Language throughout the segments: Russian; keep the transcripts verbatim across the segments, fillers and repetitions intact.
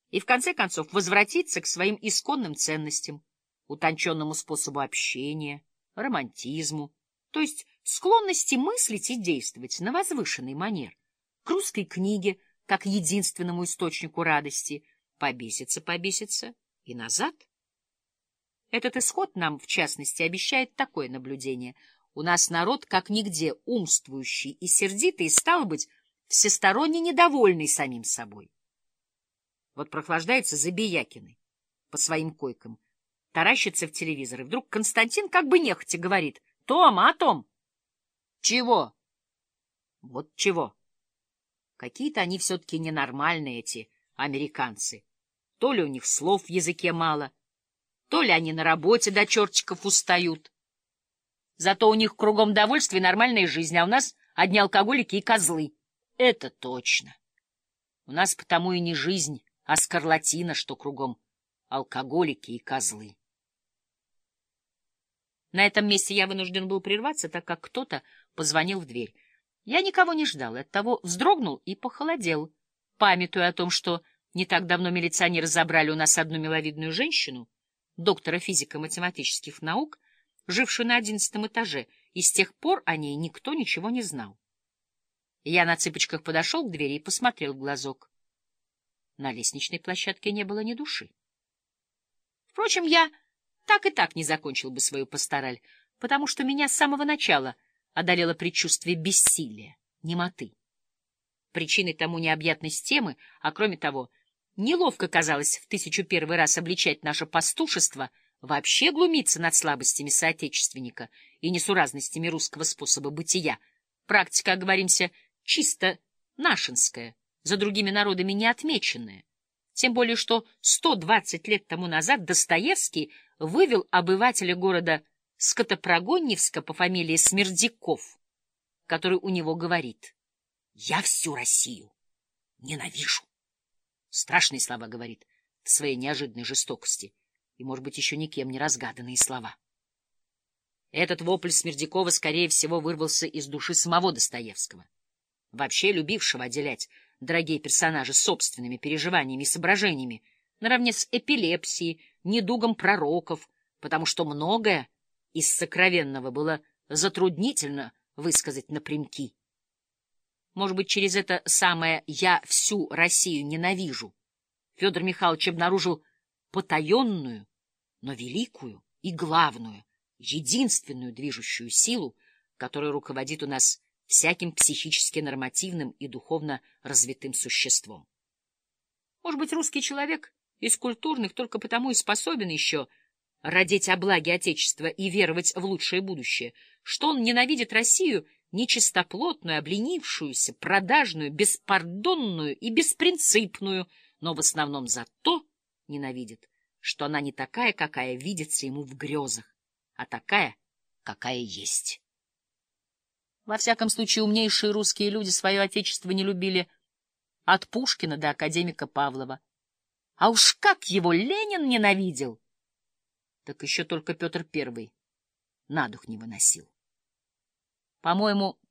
и в конце концов возвратиться к своим исконным ценностям, утонченному способу общения, романтизму, то есть склонности мыслить и действовать на возвышенный манер, к русской книге как единственному источнику радости, побеситься, побеситься и назад. Этот исход нам, в частности, обещает такое наблюдение. У нас народ как нигде умствующий и сердитый, и, стало быть, всесторонне недовольный самим собой. Вот прохлаждаются Забиякины по своим койкам, таращится в телевизор, и вдруг Константин как бы нехотя говорит: «Том, а, Том?» «Чего?» «Вот чего. Какие-то они все-таки ненормальные, эти американцы. То ли у них слов в языке мало, то ли они на работе до чертиков устают. Зато у них кругом довольствие и нормальная жизнь, а у нас одни алкоголики и козлы». Это точно. У нас потому и не жизнь, а скарлатина, что кругом алкоголики и козлы. На этом месте я вынужден был прерваться, так как кто-то позвонил в дверь. Я никого не ждал, и оттого вздрогнул и похолодел, памятуя о том, что не так давно милиционеры забрали у нас одну миловидную женщину, доктора физико-математических наук, жившую на одиннадцатом этаже, и с тех пор о ней никто ничего не знал. Я на цыпочках подошел к двери и посмотрел в глазок. На лестничной площадке не было ни души. Впрочем, я так и так не закончил бы свою пастораль, потому что меня с самого начала одолело предчувствие бессилия, немоты. Причиной тому необъятность темы, а кроме того, неловко казалось в тысячу первый раз обличать наше пастушество, вообще глумиться над слабостями соотечественника и несуразностями русского способа бытия. Практика, оговоримся, чисто нашинская, за другими народами не отмеченная. Тем более, что сто двадцать лет тому назад Достоевский вывел обывателя города Скотопрогонневска по фамилии Смердяков, который у него говорит: «Я всю Россию ненавижу». Страшные слова говорит в своей неожиданной жестокости, и, может быть, еще никем не разгаданные слова. Этот вопль Смердякова, скорее всего, вырвался из души самого Достоевского, вообще любившего отделять дорогие персонажи собственными переживаниями и соображениями, наравне с эпилепсией, недугом пророков, потому что многое из сокровенного было затруднительно высказать напрямки. Может быть, через это самое «я всю Россию ненавижу» Федор Михайлович обнаружил потаенную, но великую и главную, единственную движущую силу, которая руководит у нас всяким психически нормативным и духовно развитым существом. Может быть, русский человек из культурных только потому и способен еще родить о благе Отечества и веровать в лучшее будущее, что он ненавидит Россию нечистоплотную, обленившуюся, продажную, беспардонную и беспринципную, но в основном за то ненавидит, что она не такая, какая видится ему в грезах, а такая, какая есть. Во всяком случае, умнейшие русские люди свое отечество не любили от Пушкина до академика Павлова. А уж как его Ленин ненавидел! Так еще только Петр Первый на дух не выносил. По-моему,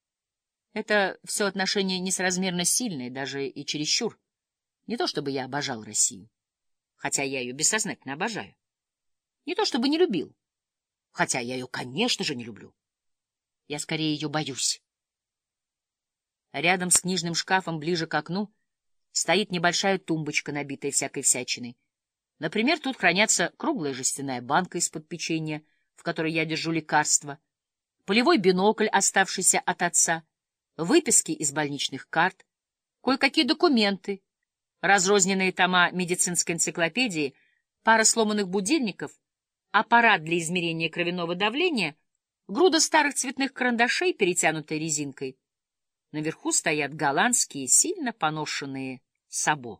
это все отношение несоразмерно сильное, даже и чересчур. Не то чтобы я обожал Россию, хотя я ее бессознательно обожаю. Не то чтобы не любил, хотя я ее, конечно же, не люблю. Я скорее ее боюсь. Рядом с книжным шкафом, ближе к окну, стоит небольшая тумбочка, набитая всякой всячиной. Например, тут хранятся круглая жестяная банка из-под печенья, в которой я держу лекарства, полевой бинокль, оставшийся от отца, выписки из больничных карт, кое-какие документы, разрозненные тома медицинской энциклопедии, пара сломанных будильников, аппарат для измерения кровяного давления, груда старых цветных карандашей, перетянутая резинкой. Наверху стоят голландские, сильно поношенные сабо.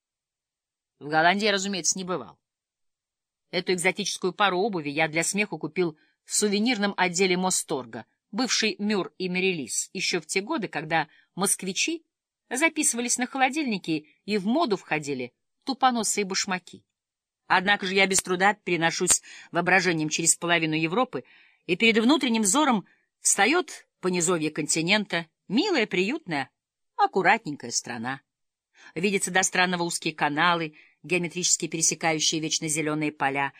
В Голландии я, разумеется, не бывал. Эту экзотическую пару обуви я для смеху купил в сувенирном отделе Мосторга, бывший Мюр и Мерилис, еще в те годы, когда москвичи записывались на холодильники и в моду входили тупоносые башмаки. Однако же я без труда переношусь воображением через половину Европы, и перед внутренним взором встает по низовье континента милая, приютная, аккуратненькая страна. Видятся до странного узкие каналы, геометрически пересекающие вечно зеленые поля.